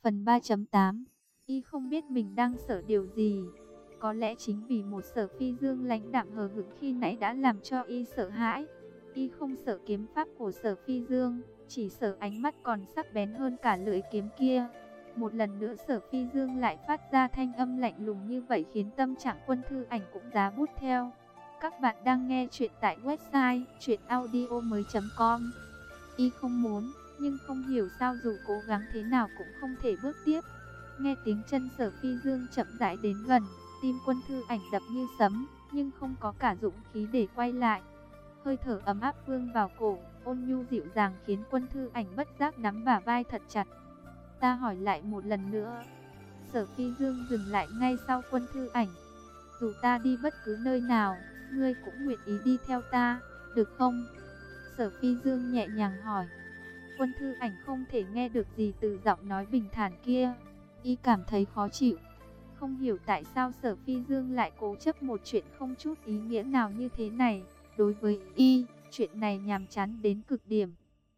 Phần 3.8. Y không biết mình đang sợ điều gì. Có lẽ chính vì một Sở Phi Dương lãnh đạm hờ hững khi nãy đã làm cho Y sợ hãi. Y không sợ kiếm pháp của Sở Phi Dương, chỉ sợ ánh mắt còn sắc bén hơn cả lưỡi kiếm kia. Một lần nữa Sở Phi Dương lại phát ra thanh âm lạnh lùng như vậy khiến tâm trạng Quân Thư Ảnh cũng giá bút theo. Các bạn đang nghe chuyện tại website chuyenaudio.com. Y không muốn, nhưng không hiểu sao dù cố gắng thế nào cũng không thể bước tiếp. Nghe tiếng chân Sở Phi Dương chậm rãi đến gần, tim Quân Thư Ảnh đập như sấm, nhưng không có cả dũng khí để quay lại. Hơi thở ấm áp vương vào cổ, ôn nhu dịu dàng khiến Quân Thư Ảnh bất giác nắm bả vai thật chặt. Ta hỏi lại một lần nữa. Sở Phi Dương dừng lại ngay sau Quân Thư Ảnh. Dù ta đi bất cứ nơi nào, ngươi cũng nguyện ý đi theo ta, được không? Sở Phi Dương nhẹ nhàng hỏi. Quân Thư Ảnh không thể nghe được gì từ giọng nói bình thản kia. Y cảm thấy khó chịu. Không hiểu tại sao Sở Phi Dương lại cố chấp một chuyện không chút ý nghĩa nào như thế này. Đối với Y, chuyện này nhàm chán đến cực điểm.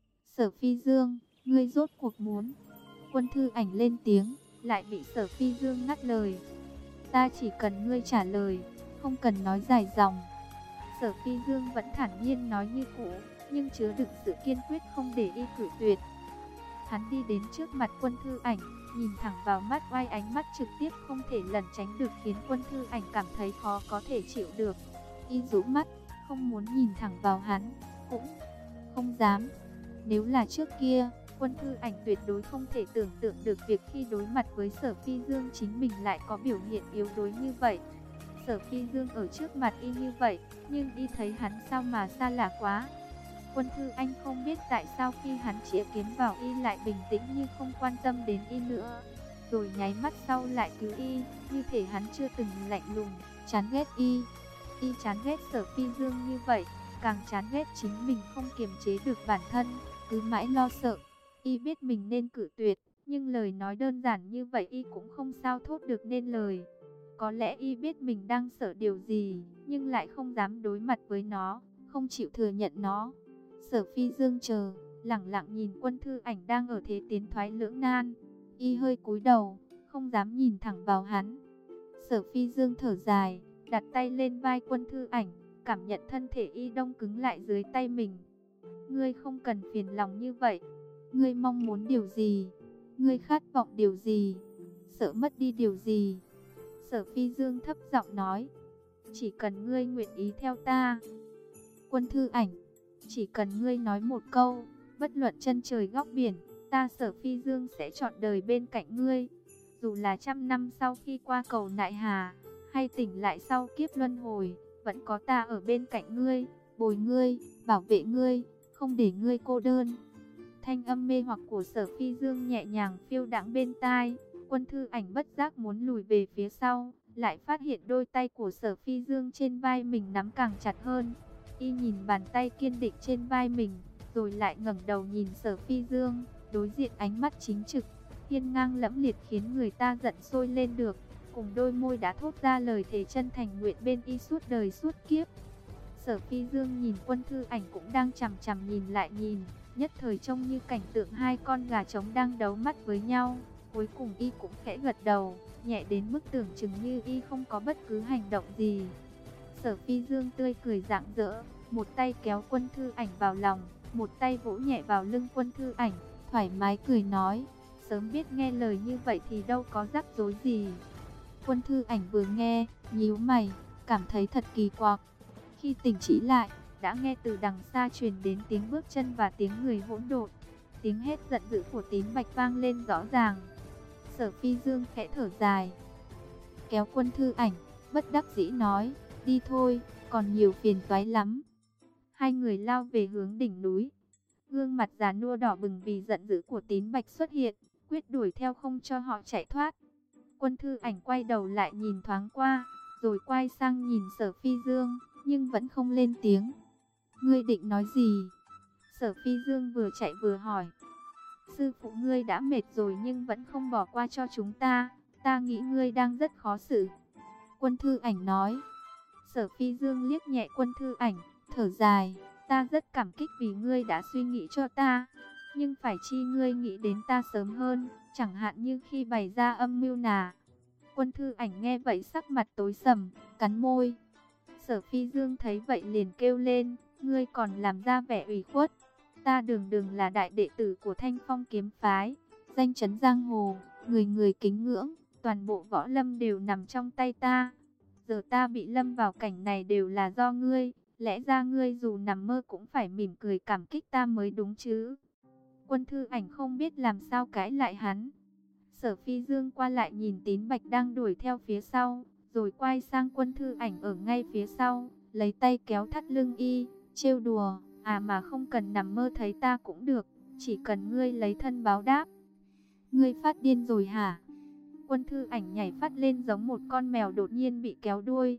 Sở Phi Dương, ngươi rốt cuộc muốn? Quân Thư Ảnh lên tiếng, lại bị Sở Phi Dương ngắt lời. Ta chỉ cần ngươi trả lời, không cần nói dài dòng. Sở Phi Dương vẫn thản nhiên nói như cũ, nhưng chứa đựng sự kiên quyết không để Y cự tuyệt. Hắn đi đến trước mặt Quân Thư Ảnh, nhìn thẳng vào mắt oai, ánh mắt trực tiếp không thể lẩn tránh được khiến Quân Thư Ảnh cảm thấy khó có thể chịu được. Y rũ mắt, không muốn nhìn thẳng vào hắn, cũng không dám. Nếu là trước kia, Quân Thư Ảnh tuyệt đối không thể tưởng tượng được việc khi đối mặt với Sở Phi Dương chính mình lại có biểu hiện yếu đuối như vậy. Sở Phi Dương ở trước mặt Y như vậy, nhưng Y thấy hắn sao mà xa lạ quá. Quân Thư Anh không biết tại sao khi hắn chĩa kiếm vào Y lại bình tĩnh như không quan tâm đến Y nữa. Rồi nháy mắt sau lại cứu Y, như thể hắn chưa từng lạnh lùng, chán ghét Y. Y chán ghét Sở Phi Dương như vậy, càng chán ghét chính mình không kiềm chế được bản thân, cứ mãi lo sợ. Y biết mình nên cự tuyệt, nhưng lời nói đơn giản như vậy Y cũng không sao thốt được nên lời. Có lẽ Y biết mình đang sợ điều gì, nhưng lại không dám đối mặt với nó, không chịu thừa nhận nó. Sở Phi Dương chờ, lẳng lặng nhìn Quân Thư Ảnh đang ở thế tiến thoái lưỡng nan. Y hơi cúi đầu, không dám nhìn thẳng vào hắn. Sở Phi Dương thở dài, đặt tay lên vai Quân Thư Ảnh, cảm nhận thân thể Y đông cứng lại dưới tay mình. Ngươi không cần phiền lòng như vậy. Ngươi mong muốn điều gì? Ngươi khát vọng điều gì? Sợ mất đi điều gì? Sở Phi Dương thấp giọng nói. Chỉ cần ngươi nguyện ý theo ta. Quân Thư Ảnh. Chỉ cần ngươi nói một câu, bất luận chân trời góc biển, ta Sở Phi Dương sẽ trọn đời bên cạnh ngươi. Dù là 100 năm sau khi qua cầu Nại Hà, hay tỉnh lại sau kiếp luân hồi, vẫn có ta ở bên cạnh ngươi, bồi ngươi, bảo vệ ngươi, không để ngươi cô đơn. Thanh âm mê hoặc của Sở Phi Dương nhẹ nhàng phiêu đãng bên tai. Quân Thư Ảnh bất giác muốn lùi về phía sau, lại phát hiện đôi tay của Sở Phi Dương trên vai mình nắm càng chặt hơn. Y nhìn bàn tay kiên định trên vai mình, rồi lại ngẩng đầu nhìn Sở Phi Dương, đối diện ánh mắt chính trực, hiên ngang lẫm liệt khiến người ta giận sôi lên được, cùng đôi môi đã thốt ra lời thề chân thành nguyện bên Y suốt đời suốt kiếp. Sở Phi Dương nhìn Quân Thư Ảnh cũng đang chằm chằm nhìn lại nhìn, nhất thời trông như cảnh tượng hai con gà trống đang đấu mắt với nhau. Cuối cùng Y cũng khẽ gật đầu, nhẹ đến mức tưởng chừng như Y không có bất cứ hành động gì. Sở Phi Dương tươi cười rạng rỡ, một tay kéo Quân Thư Ảnh vào lòng, một tay vỗ nhẹ vào lưng Quân Thư Ảnh, thoải mái cười nói, sớm biết nghe lời như vậy thì đâu có rắc rối gì. Quân Thư Ảnh vừa nghe, nhíu mày, cảm thấy thật kỳ quặc. Khi tỉnh chỉ lại, đã nghe từ đằng xa truyền đến tiếng bước chân và tiếng người hỗn độn. Tiếng hét giận dữ của Tím Bạch vang lên rõ ràng. Sở Phi Dương khẽ thở dài, kéo Quân Thư Ảnh, bất đắc dĩ nói, đi thôi, còn nhiều phiền toái lắm. Hai người lao về hướng đỉnh núi. Gương mặt già nua đỏ bừng vì giận dữ của Tím Bạch xuất hiện, quyết đuổi theo không cho họ chạy thoát. Quân Thư Ảnh quay đầu lại nhìn thoáng qua, rồi quay sang nhìn Sở Phi Dương, nhưng vẫn không lên tiếng. Ngươi định nói gì? Sở Phi Dương vừa chạy vừa hỏi. Sư phụ ngươi đã mệt rồi nhưng vẫn không bỏ qua cho chúng ta. Ta nghĩ ngươi đang rất khó xử. Quân Thư Ảnh nói. Sở Phi Dương liếc nhẹ Quân Thư Ảnh, thở dài. Ta rất cảm kích vì ngươi đã suy nghĩ cho ta. nhưng phải chi ngươi nghĩ đến ta sớm hơn, chẳng hạn như khi bày ra âm mưu nà. Quân Thư Ảnh nghe vậy sắc mặt tối sầm, cắn môi. Sở Phi Dương thấy vậy liền kêu lên, ngươi còn làm ra vẻ ủy khuất. Ta đường đường là đại đệ tử của Thanh Phong kiếm phái, danh chấn giang hồ, người người kính ngưỡng, toàn bộ võ lâm đều nằm trong tay ta. Giờ ta bị lâm vào cảnh này đều là do ngươi, lẽ ra ngươi dù nằm mơ cũng phải mỉm cười cảm kích ta mới đúng chứ. Quân Thư Ảnh không biết làm sao cãi lại hắn. Sở Phi Dương qua lại nhìn Tín Bạch đang đuổi theo phía sau, rồi quay sang Quân Thư Ảnh ở ngay phía sau, lấy tay kéo thắt lưng y, trêu đùa, à mà không cần nằm mơ thấy ta cũng được, chỉ cần ngươi lấy thân báo đáp. Ngươi phát điên rồi hả? Quân Thư Ảnh nhảy phát lên giống một con mèo đột nhiên bị kéo đuôi.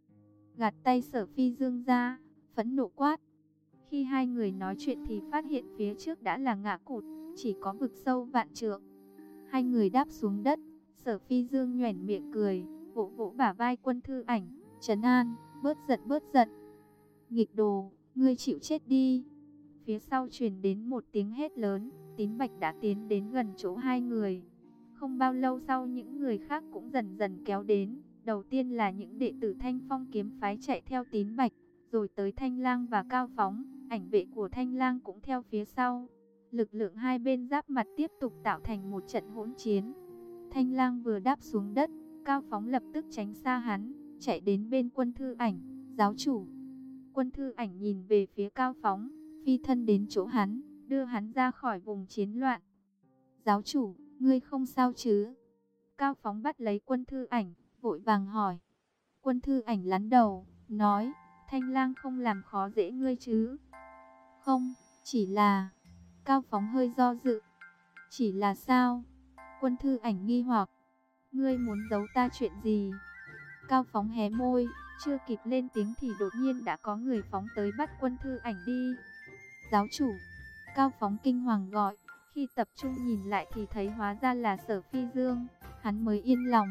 Gạt tay Sở Phi Dương ra, phẫn nộ quát. Khi hai người nói chuyện thì phát hiện phía trước đã là ngã cụt, chỉ có vực sâu vạn trượng. Hai người đáp xuống đất, Sở Phi Dương nhoẻn miệng cười, vỗ vỗ bả vai Quân Thư Ảnh, trấn an, bớt giận. Nghịch đồ, ngươi chịu chết đi. Phía sau truyền đến một tiếng hét lớn, Tín Bạch đã tiến đến gần chỗ hai người. Không bao lâu sau những người khác cũng dần dần kéo đến. Đầu tiên là những đệ tử Thanh Phong kiếm phái chạy theo Tín Bạch, rồi tới Thanh Lang và Cao Phóng, ảnh vệ của Thanh Lang cũng theo phía sau. Lực lượng hai bên giáp mặt tiếp tục tạo thành một trận hỗn chiến. Thanh Lang vừa đáp xuống đất, Cao Phóng lập tức tránh xa hắn, chạy đến bên Quân Thư Ảnh, giáo chủ. Quân Thư Ảnh nhìn về phía Cao Phóng, phi thân đến chỗ hắn, đưa hắn ra khỏi vùng chiến loạn. Giáo chủ, ngươi không sao chứ? Cao Phóng bắt lấy Quân Thư Ảnh, vội vàng hỏi. Quân Thư Ảnh lắn đầu, nói, Thanh Lang không làm khó dễ ngươi chứ? Không, chỉ là... Cao Phóng hơi do dự. Chỉ là sao? Quân Thư Ảnh nghi hoặc. Ngươi muốn giấu ta chuyện gì? Cao Phóng hé môi, chưa kịp lên tiếng thì đột nhiên đã có người phóng tới bắt Quân Thư Ảnh đi. Giáo chủ! Cao Phóng kinh hoàng gọi. Khi tập trung nhìn lại thì thấy hóa ra là Sở Phi Dương. Hắn mới yên lòng.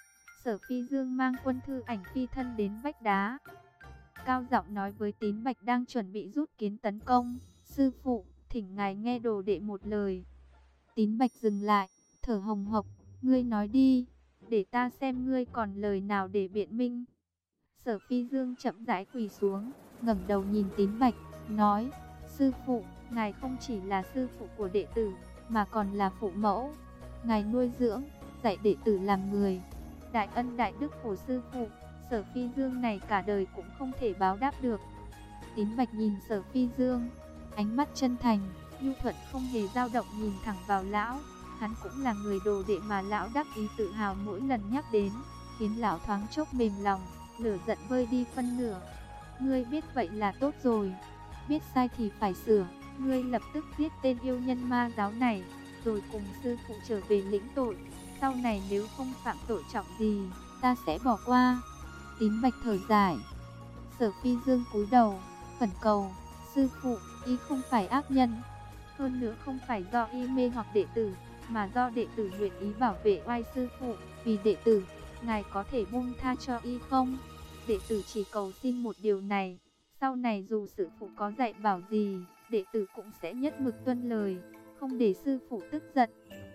Sở Phi Dương mang Quân Thư Ảnh phi thân đến vách đá. Cao giọng nói với Tín Bạch đang chuẩn bị rút kiếm tấn công. Sư phụ, thỉnh ngài nghe đồ đệ một lời. Tín Bạch dừng lại, thở hồng hộc. Ngươi nói đi, để ta xem ngươi còn lời nào để biện minh. Sở Phi Dương chậm rãi quỳ xuống, ngẩng đầu nhìn Tín Bạch, nói, sư phụ, ngài không chỉ là sư phụ của đệ tử, mà còn là phụ mẫu. Ngài nuôi dưỡng, dạy đệ tử làm người. Đại ân đại đức của sư phụ, Sở Phi Dương này cả đời cũng không thể báo đáp được. Tín Bạch nhìn Sở Phi Dương, ánh mắt chân thành, nhu thuận không hề dao động nhìn thẳng vào lão. Hắn cũng là người đồ đệ mà lão đắc ý tự hào mỗi lần nhắc đến, khiến lão thoáng chốc mềm lòng, lửa giận vơi đi phân nửa. Ngươi biết vậy là tốt rồi, biết sai thì phải sửa. Ngươi lập tức giết tên yêu nhân ma giáo này, rồi cùng sư phụ trở về lĩnh tội. Sau này nếu không phạm tội trọng gì, ta sẽ bỏ qua. Tín Bạch thở dài. Sở Phi Dương cúi đầu, khẩn cầu, sư phụ, y không phải ác nhân. Hơn nữa không phải do y mê hoặc đệ tử, mà do đệ tử nguyện ý bảo vệ oai sư phụ. Vì đệ tử, ngài có thể buông tha cho y không? Đệ tử chỉ cầu xin một điều này, sau này dù sư phụ có dạy bảo gì, đệ tử cũng sẽ nhất mực tuân lời, không để sư phụ tức giận.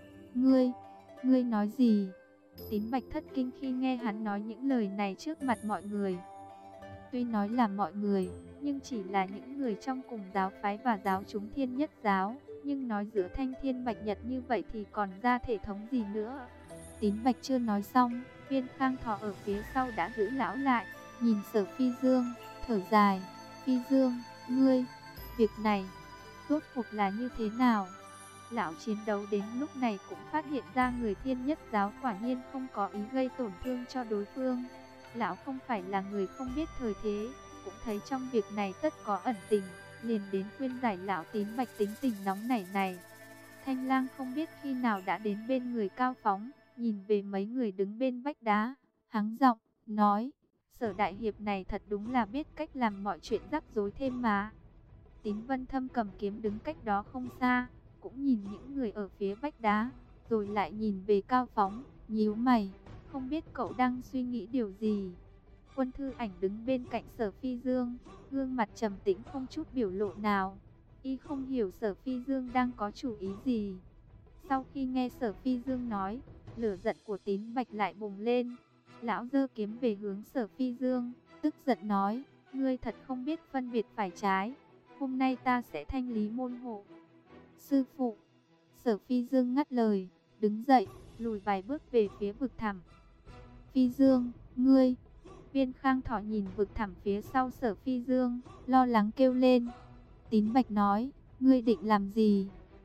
Ngươi nói gì? Tín Bạch thất kinh khi nghe hắn nói những lời này trước mặt mọi người. Tuy nói là mọi người, nhưng chỉ là những người trong cùng giáo phái và giáo chúng Thiên Nhất giáo. Nhưng nói giữa Thanh Thiên Bạch Nhật như vậy thì còn ra thể thống gì nữa? Tín Bạch chưa nói xong, Viên Khang Thọ ở phía sau đã giữ lão lại, nhìn Sở Phi Dương, thở dài. Phi Dương, ngươi, việc này, rốt cuộc là như thế nào? Lão chiến đấu đến lúc này cũng phát hiện ra người Thiên Nhất giáo quả nhiên không có ý gây tổn thương cho đối phương. Lão không phải là người không biết thời thế, cũng thấy trong việc này tất có ẩn tình, liền đến khuyên giải lão Tín Bạch tính tình nóng nảy này. Thanh Lang không biết khi nào đã đến bên người Cao Phóng, nhìn về mấy người đứng bên vách đá, hắng giọng, nói, Sở đại hiệp này thật đúng là biết cách làm mọi chuyện rắc rối thêm mà. Tín Vân Thâm cầm kiếm đứng cách đó không xa, cũng nhìn những người ở phía vách đá, rồi lại nhìn về Cao Phóng, nhíu mày, không biết cậu đang suy nghĩ điều gì. Quân Thư Ảnh đứng bên cạnh Sở Phi Dương, gương mặt trầm tĩnh không chút biểu lộ nào. Y không hiểu Sở Phi Dương đang có chủ ý gì. Sau khi nghe Sở Phi Dương nói, lửa giận của Tín Bạch lại bùng lên. Lão giơ kiếm về hướng Sở Phi Dương, tức giận nói, ngươi thật không biết phân biệt phải trái. Hôm nay ta sẽ thanh lý môn hộ. Sư phụ. Sở Phi Dương ngắt lời, đứng dậy, lùi vài bước về phía vực thẳm. Phi Dương, ngươi. Viên Khang Thọ nhìn vực thẳm phía sau Sở Phi Dương, lo lắng kêu lên. Tín Bạch nói, ngươi định làm gì?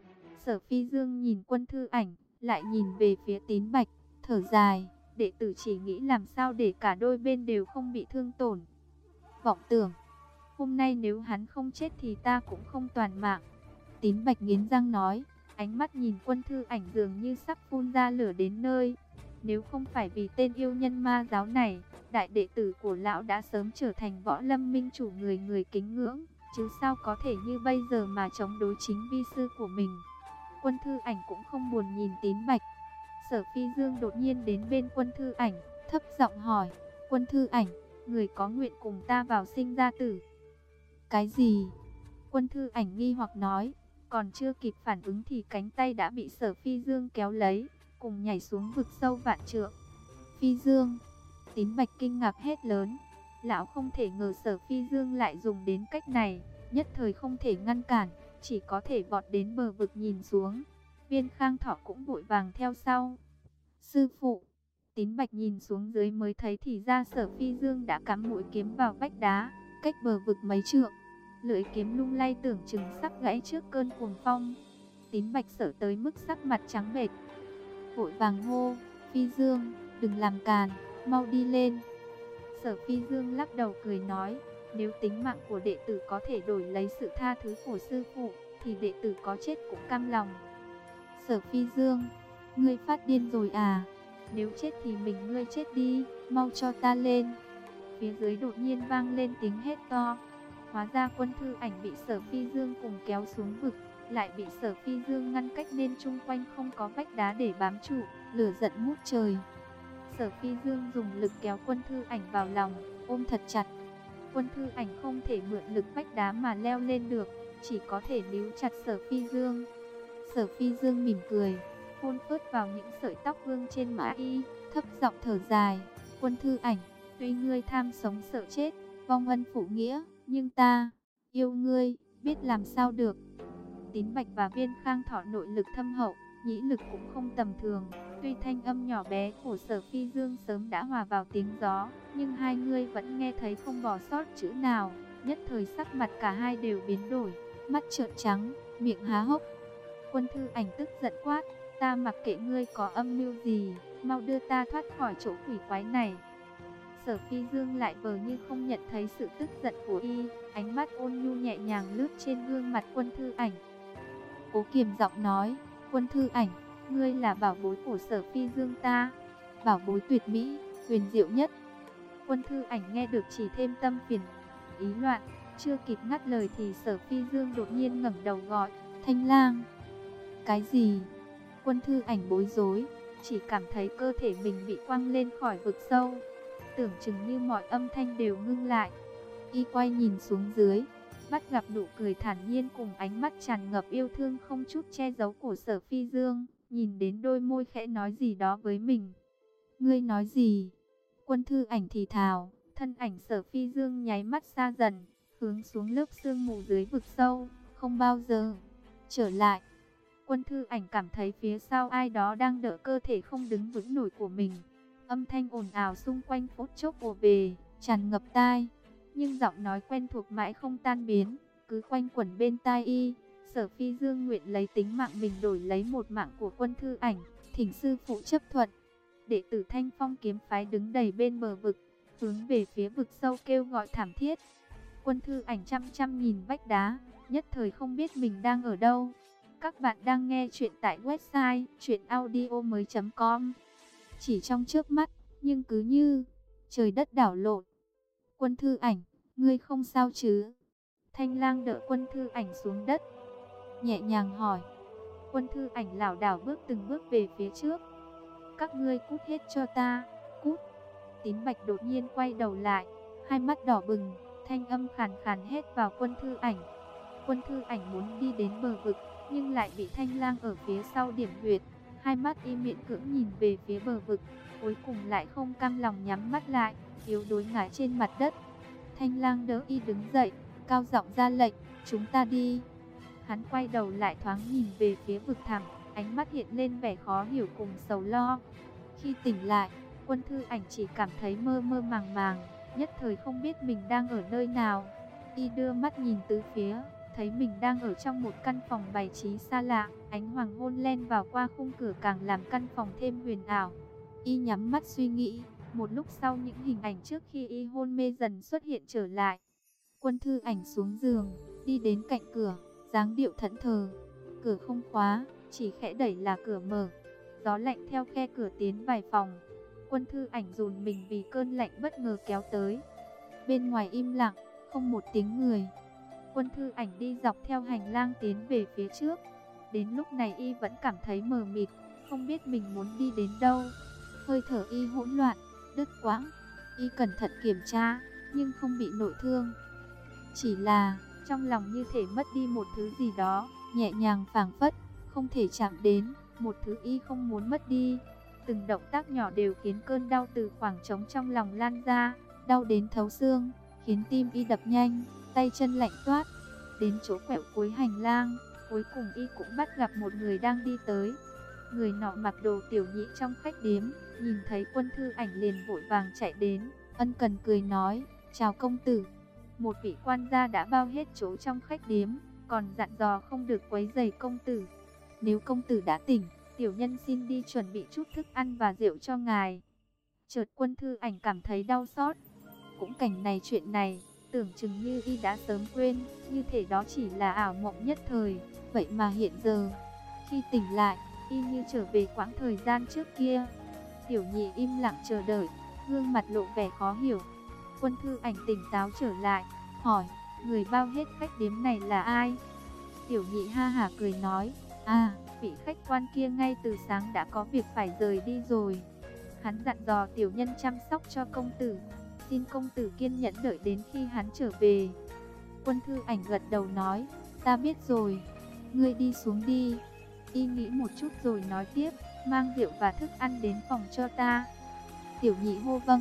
Sở Phi Dương nhìn Quân Thư Ảnh, lại nhìn về phía Tín Bạch, thở dài, đệ tử chỉ nghĩ làm sao để cả đôi bên đều không bị thương tổn. Vọng tưởng, hôm nay nếu hắn không chết thì ta cũng không toàn mạng. Tín Bạch nghiến răng nói, ánh mắt nhìn Quân Thư Ảnh dường như sắp phun ra lửa đến nơi. Nếu không phải vì tên yêu nhân ma giáo này, đại đệ tử của lão đã sớm trở thành võ lâm minh chủ người người kính ngưỡng, chứ sao có thể như bây giờ mà chống đối chính vi sư của mình. Quân Thư Ảnh cũng không buồn nhìn Tín Bạch. Sở Phi Dương đột nhiên đến bên Quân Thư Ảnh, thấp giọng hỏi, Quân Thư Ảnh, người có nguyện cùng ta vào sinh ra tử? Cái gì? Quân Thư Ảnh nghi hoặc nói, còn chưa kịp phản ứng thì cánh tay đã bị Sở Phi Dương kéo lấy, cùng nhảy xuống vực sâu vạn trượng. Phi Dương! Tín Bạch kinh ngạc hét lớn. Lão không thể ngờ Sở Phi Dương lại dùng đến cách này, nhất thời không thể ngăn cản, chỉ có thể vọt đến bờ vực nhìn xuống. Viên Khang Thọ cũng vội vàng theo sau. Sư phụ! Tín Bạch nhìn xuống dưới mới thấy thì ra Sở Phi Dương đã cắm mũi kiếm vào vách đá, cách bờ vực mấy trượng. Lưỡi kiếm lung lay tưởng chừng sắp gãy trước cơn cuồng phong. Tín Bạch sợ tới mức sắc mặt trắng bệch, vội vàng hô, Phi Dương, đừng làm càn, mau đi lên. Sở Phi Dương lắc đầu cười nói, nếu tính mạng của đệ tử có thể đổi lấy sự tha thứ của sư phụ, thì đệ tử có chết cũng cam lòng. Sở Phi Dương, ngươi phát điên rồi à? Nếu chết thì mình ngươi chết đi, mau cho ta lên. Phía dưới đột nhiên vang lên tiếng hét to. Hóa ra Quân Thư Ảnh bị Sở Phi Dương cùng kéo xuống vực, lại bị Sở Phi Dương ngăn cách nên chung quanh không có vách đá để bám trụ, lửa giận ngút trời. Sở Phi Dương dùng lực kéo Quân Thư Ảnh vào lòng, ôm thật chặt. Quân Thư Ảnh không thể mượn lực vách đá mà leo lên được, chỉ có thể níu chặt Sở Phi Dương. Sở Phi Dương mỉm cười, hôn phớt vào những sợi tóc vương trên má y, thấp giọng thở dài. Quân Thư Ảnh, tuy ngươi tham sống sợ chết, vong ân phụ nghĩa, nhưng ta yêu ngươi, biết làm sao được. Tín Bạch và Viên Khang Thọ nội lực thâm hậu, nhĩ lực cũng không tầm thường. Tuy thanh âm nhỏ bé của Sở Phi Dương sớm đã hòa vào tiếng gió, nhưng hai người vẫn nghe thấy không bỏ sót chữ nào. Nhất thời sắc mặt cả hai đều biến đổi, mắt trợn trắng, miệng há hốc. Quân Thư Ảnh tức giận quát, ta mặc kệ ngươi có âm mưu gì, mau đưa ta thoát khỏi chỗ quỷ quái này. Sở Phi Dương lại vờ như không nhận thấy sự tức giận của y, ánh mắt ôn nhu nhẹ nhàng lướt trên gương mặt Quân Thư Ảnh. Cố kiềm giọng nói, Quân Thư Ảnh, ngươi là bảo bối của Sở Phi Dương ta, bảo bối tuyệt mỹ, huyền diệu nhất. Quân Thư Ảnh nghe được chỉ thêm tâm phiền ý loạn, chưa kịp ngắt lời thì Sở Phi Dương đột nhiên ngẩng đầu gọi, Thanh Lang. Cái gì? Quân Thư Ảnh bối rối, chỉ cảm thấy cơ thể mình bị quăng lên khỏi vực sâu, tưởng chừng như mọi âm thanh đều ngưng lại. Y quay nhìn xuống dưới, bắt gặp nụ cười thản nhiên cùng ánh mắt tràn ngập yêu thương không chút che giấu của Sở Phi Dương, nhìn đến đôi môi khẽ nói gì đó với mình. Ngươi nói gì? Quân Thư Ảnh thì thào, thân ảnh Sở Phi Dương nháy mắt xa dần, hướng xuống lớp sương mù dưới vực sâu, không bao giờ trở lại. Quân Thư Ảnh cảm thấy phía sau ai đó đang đỡ cơ thể không đứng vững nổi của mình. Âm thanh ồn ào xung quanh phút chốc ùa về, tràn ngập tai. Nhưng giọng nói quen thuộc mãi không tan biến, cứ quanh quẩn bên tai y. Sở Phi Dương nguyện lấy tính mạng mình đổi lấy một mạng của Quân Thư Ảnh, thỉnh sư phụ chấp thuận. Đệ tử Thanh Phong kiếm phái đứng đầy bên bờ vực, hướng về phía vực sâu kêu gọi thảm thiết. Quân Thư Ảnh chăm chăm nhìn vách đá, nhất thời không biết mình đang ở đâu. Các bạn đang nghe chuyện tại website chuyenaudio.com. Chỉ trong chớp mắt, nhưng cứ như trời đất đảo lộn. Quân Thư Ảnh, ngươi không sao chứ? Thanh Lang đỡ Quân Thư Ảnh xuống đất, nhẹ nhàng hỏi. Quân Thư Ảnh lảo đảo bước từng bước về phía trước. Các ngươi cút hết cho ta, cút. Tín Bạch đột nhiên quay đầu lại, hai mắt đỏ bừng, thanh âm khàn khàn hét vào Quân Thư Ảnh. Quân Thư Ảnh muốn đi đến bờ vực, nhưng lại bị Thanh Lang ở phía sau điểm huyệt. Hai mắt y miễn cưỡng nhìn về phía bờ vực, cuối cùng lại không cam lòng nhắm mắt lại, yếu đuối ngã trên mặt đất. Thanh Lang đỡ y đứng dậy, cao giọng ra lệnh, chúng ta đi. Hắn quay đầu lại thoáng nhìn về phía vực thẳm, ánh mắt hiện lên vẻ khó hiểu cùng sầu lo. Khi tỉnh lại, Quân Thư Ảnh chỉ cảm thấy mơ mơ màng màng, nhất thời không biết mình đang ở nơi nào. Y đưa mắt nhìn tứ phía, thấy mình đang ở trong một căn phòng bày trí xa lạ, ánh hoàng hôn len vào qua khung cửa càng làm căn phòng thêm huyền ảo. Y nhắm mắt suy nghĩ, một lúc sau những hình ảnh trước khi y hôn mê dần xuất hiện trở lại. Quân Thư Ảnh xuống giường, đi đến cạnh cửa, dáng điệu thẫn thờ. Cửa không khóa, chỉ khẽ đẩy là cửa mở. Gió lạnh theo khe cửa tiến vài phòng. Quân Thư Ảnh run mình vì cơn lạnh bất ngờ kéo tới. Bên ngoài im lặng, không một tiếng người. Quân Thư Ảnh đi dọc theo hành lang tiến về phía trước. Đến lúc này y vẫn cảm thấy mờ mịt, không biết mình muốn đi đến đâu. Hơi thở y hỗn loạn, đứt quãng. Y cẩn thận kiểm tra, nhưng không bị nội thương. Chỉ là trong lòng như thể mất đi một thứ gì đó, nhẹ nhàng phảng phất, không thể chạm đến, một thứ y không muốn mất đi. Từng động tác nhỏ đều khiến cơn đau từ khoảng trống trong lòng lan ra, đau đến thấu xương, khiến tim y đập nhanh, tay chân lạnh toát. Đến chỗ quẹo cuối hành lang, cuối cùng y cũng bắt gặp một người đang đi tới. Người nọ mặc đồ tiểu nhị trong khách điếm, nhìn thấy Quân Thư Ảnh liền vội vàng chạy đến, ân cần cười nói, chào công tử. Một vị quan gia đã bao hết chỗ trong khách điếm, còn dặn dò không được quấy rầy công tử. Nếu công tử đã tỉnh, tiểu nhân xin đi chuẩn bị chút thức ăn và rượu cho ngài. Chợt Quân Thư Ảnh cảm thấy đau xót. Cũng cảnh này chuyện này, tưởng chừng như y đã sớm quên, như thể đó chỉ là ảo mộng nhất thời. Vậy mà hiện giờ, khi tỉnh lại, y như trở về quãng thời gian trước kia. Tiểu nhị im lặng chờ đợi, gương mặt lộ vẻ khó hiểu. Quân Thư Ảnh tỉnh táo trở lại, hỏi, người bao hết khách điếm này là ai? Tiểu nhị ha hả cười nói, vị khách quan kia ngay từ sáng đã có việc phải rời đi rồi. Hắn dặn dò tiểu nhân chăm sóc cho công tử, xin công tử kiên nhẫn đợi đến khi hắn trở về. Quân Thư Ảnh gật đầu nói, ta biết rồi, ngươi đi xuống đi. Y nghĩ một chút rồi nói tiếp, mang rượu và thức ăn đến phòng cho ta. Tiểu nhị hô vâng,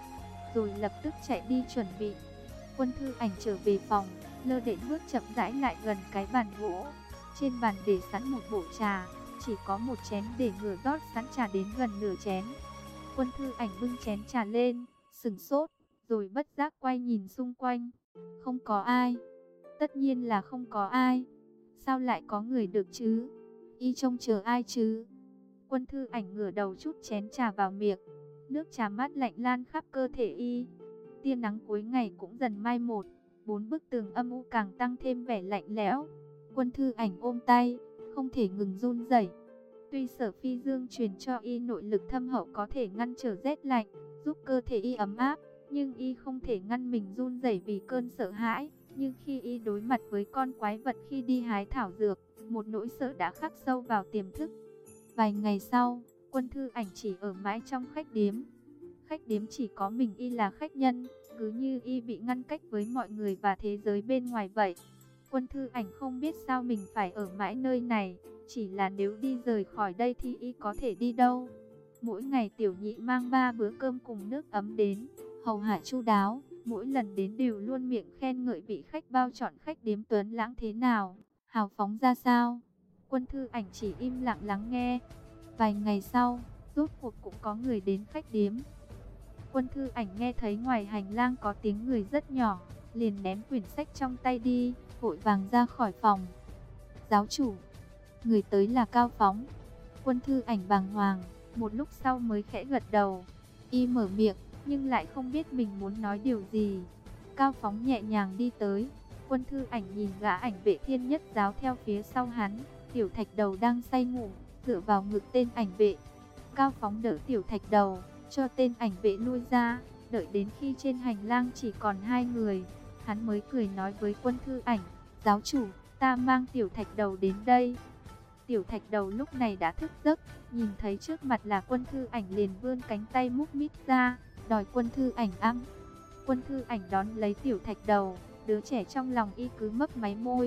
rồi lập tức chạy đi chuẩn bị. Quân Thư Ảnh trở về phòng, lơ đễnh bước chậm rãi lại gần cái bàn gỗ. Trên bàn để sẵn một bộ trà, chỉ có một chén để ngửa rót sẵn trà đến gần nửa chén. Quân Thư Ảnh bưng chén trà lên, sửng sốt, rồi bất giác quay nhìn xung quanh. Không có ai. Tất nhiên là không có ai. Sao lại có người được chứ? Y trông chờ ai chứ? Quân Thư Ảnh ngửa đầu trút chén trà vào miệng. Nước trà mát lạnh lan khắp cơ thể y. Tia nắng cuối ngày cũng dần mai một. Bốn bức tường âm u càng tăng thêm vẻ lạnh lẽo. Quân Thư Ảnh ôm tay, không thể ngừng run rẩy. Tuy Sở Phi Dương truyền cho y nội lực thâm hậu có thể ngăn trở rét lạnh, giúp cơ thể y ấm áp, nhưng y không thể ngăn mình run rẩy vì cơn sợ hãi. Nhưng khi y đối mặt với con quái vật khi đi hái thảo dược, một nỗi sợ đã khắc sâu vào tiềm thức. Vài ngày sau, Quân Thư Ảnh chỉ ở mãi trong khách điếm. Khách điếm chỉ có mình y là khách nhân, cứ như y bị ngăn cách với mọi người và thế giới bên ngoài vậy. Quân Thư Ảnh không biết sao mình phải ở mãi nơi này, chỉ là nếu đi rời khỏi đây thì y có thể đi đâu. Mỗi ngày tiểu nhị mang 3 bữa cơm cùng nước ấm đến, hầu hạ chu đáo, mỗi lần đến đều luôn miệng khen ngợi vị khách bao chọn khách điếm tuấn lãng thế nào, hào phóng ra sao. Quân Thư Ảnh chỉ im lặng lắng nghe. Vài ngày sau, rốt cuộc cũng có người đến khách điếm. Quân Thư Ảnh nghe thấy ngoài hành lang có tiếng người rất nhỏ, liền ném quyển sách trong tay đi, vội vàng ra khỏi phòng. Giáo chủ, người tới là Cao Phóng. Quân Thư Ảnh bàng hoàng, một lúc sau mới khẽ gật đầu. Y mở miệng, nhưng lại không biết mình muốn nói điều gì. Cao Phóng nhẹ nhàng đi tới. Quân Thư Ảnh nhìn gã ảnh vệ thiên nhất giáo theo phía sau hắn. Tiểu Thạch Đầu đang say ngủ, dựa vào ngực tên ảnh vệ. Cao Phóng đỡ Tiểu Thạch Đầu, cho tên ảnh vệ lui ra. Đợi đến khi trên hành lang chỉ còn 2 người, hắn mới cười nói với Quân Thư Ảnh, giáo chủ, ta mang Tiểu Thạch Đầu đến đây. Tiểu Thạch Đầu lúc này đã thức giấc, nhìn thấy trước mặt là Quân Thư Ảnh liền vươn cánh tay múc mít ra, đòi Quân Thư Ảnh ăn. Quân Thư Ảnh đón lấy Tiểu Thạch Đầu, đứa trẻ trong lòng y cứ mấp máy môi,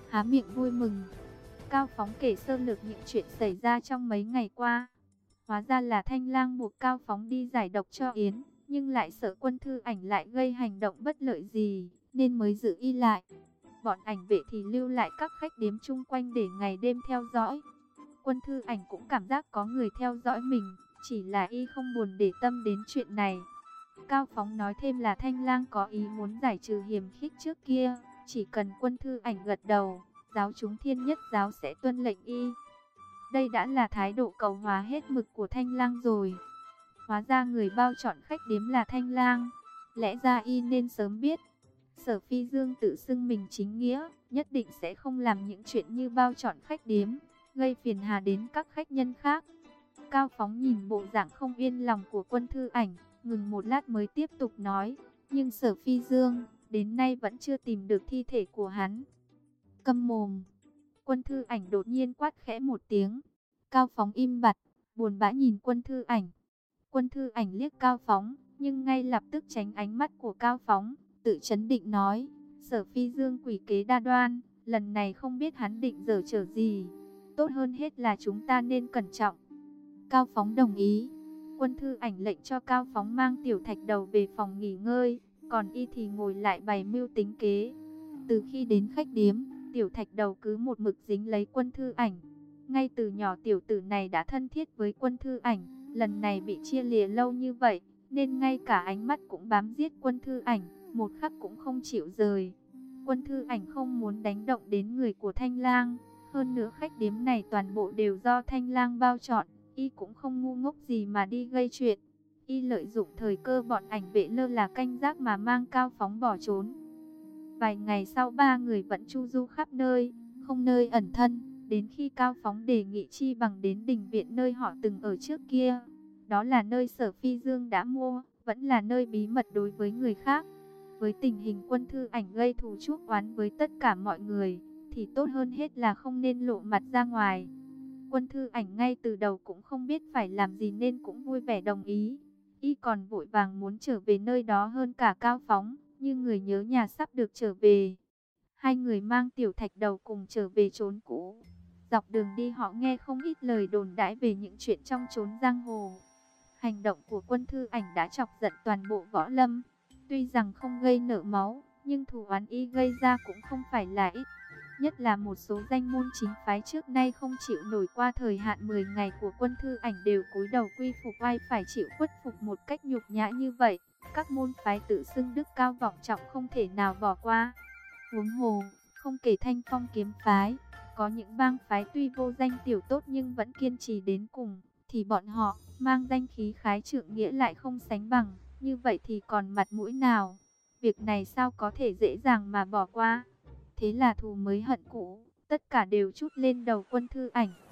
há miệng vui mừng. Cao Phóng kể sơ lược những chuyện xảy ra trong mấy ngày qua. Hóa ra là Thanh Lang buộc Cao Phóng đi giải độc cho Yến, nhưng lại sợ Quân Thư Ảnh lại gây hành động bất lợi gì, nên mới giữ y lại. Bọn ảnh vệ thì lưu lại các khách điếm chung quanh để ngày đêm theo dõi. Quân Thư Ảnh cũng cảm giác có người theo dõi mình, chỉ là y không buồn để tâm đến chuyện này. Cao Phóng nói thêm là Thanh Lang có ý muốn giải trừ hiềm khích trước kia, chỉ cần Quân Thư Ảnh gật đầu, giáo chúng Thiên Nhất giáo sẽ tuân lệnh y. Đây đã là thái độ cầu hòa hết mực của Thanh Lang rồi. Hóa ra người bao chọn khách điếm là Thanh Lang, lẽ ra y nên sớm biết. Sở Phi Dương tự xưng mình chính nghĩa, nhất định sẽ không làm những chuyện như bao chọn khách điếm, gây phiền hà đến các khách nhân khác. Cao Phóng nhìn bộ dạng không yên lòng của Quân Thư Ảnh, ngừng một lát mới tiếp tục nói, nhưng Sở Phi Dương, đến nay vẫn chưa tìm được thi thể của hắn. Câm mồm! Quân Thư Ảnh đột nhiên quát khẽ một tiếng. Cao Phóng im bặt, buồn bã nhìn Quân Thư Ảnh. Quân Thư Ảnh liếc Cao Phóng, nhưng ngay lập tức tránh ánh mắt của Cao Phóng, tự trấn định nói, Sở Phi Dương quỷ kế đa đoan, lần này không biết hắn định giở trò gì. Tốt hơn hết là chúng ta nên cẩn trọng. Cao Phóng đồng ý. Quân Thư Ảnh lệnh cho Cao Phóng mang Tiểu Thạch Đầu về phòng nghỉ ngơi, còn y thì ngồi lại bày mưu tính kế. Từ khi đến khách điếm, Tiểu Thạch Đầu cứ một mực dính lấy Quân Thư Ảnh. Ngay từ nhỏ tiểu tử này đã thân thiết với Quân Thư Ảnh, lần này bị chia lìa lâu như vậy, nên ngay cả ánh mắt cũng bám giết Quân Thư Ảnh, một khắc cũng không chịu rời. Quân Thư Ảnh không muốn đánh động đến người của Thanh Lang, hơn nữa khách điếm này toàn bộ đều do Thanh Lang bao chọn, y cũng không ngu ngốc gì mà đi gây chuyện. Y lợi dụng thời cơ bọn ảnh vệ lơ là canh gác mà mang Cao Phóng bỏ trốn. Vài ngày sau ba người vẫn chu du khắp nơi, không nơi ẩn thân, đến khi Cao Phóng đề nghị chi bằng đến đình viện nơi họ từng ở trước kia. Đó là nơi Sở Phi Dương đã mua, vẫn là nơi bí mật đối với người khác. Với tình hình Quân Thư Ảnh gây thù chuốc oán với tất cả mọi người, thì tốt hơn hết là không nên lộ mặt ra ngoài. Quân Thư Ảnh ngay từ đầu cũng không biết phải làm gì nên cũng vui vẻ đồng ý. Y còn vội vàng muốn trở về nơi đó hơn cả Cao Phóng, như người nhớ nhà sắp được trở về. Hai người mang Tiểu Thạch Đầu cùng trở về chốn cũ. Dọc đường đi họ nghe không ít lời đồn đãi về những chuyện trong chốn giang hồ. Hành động của Quân Thư Ảnh đã chọc giận toàn bộ võ lâm. Tuy rằng không gây nợ máu, nhưng thù oán y gây ra cũng không phải là ít. Nhất là một số danh môn chính phái trước nay không chịu nổi qua thời hạn 10 ngày của Quân Thư Ảnh đều cúi đầu quy phục, ai phải chịu khuất phục một cách nhục nhã như vậy. Các môn phái tự xưng đức cao vọng trọng không thể nào bỏ qua. Huống hồ, không kể Thanh Phong kiếm phái, có những bang phái tuy vô danh tiểu tốt nhưng vẫn kiên trì đến cùng, thì bọn họ mang danh khí khái trượng nghĩa lại không sánh bằng, như vậy thì còn mặt mũi nào? Việc này sao có thể dễ dàng mà bỏ qua? Thế là thù mới hận cũ, tất cả đều trút lên đầu Quân Thư Ảnh.